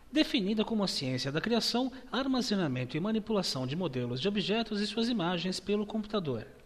definida como a ciência da criação, armazenamento e manipulação de modelos de objetos e suas imagens pelo computador.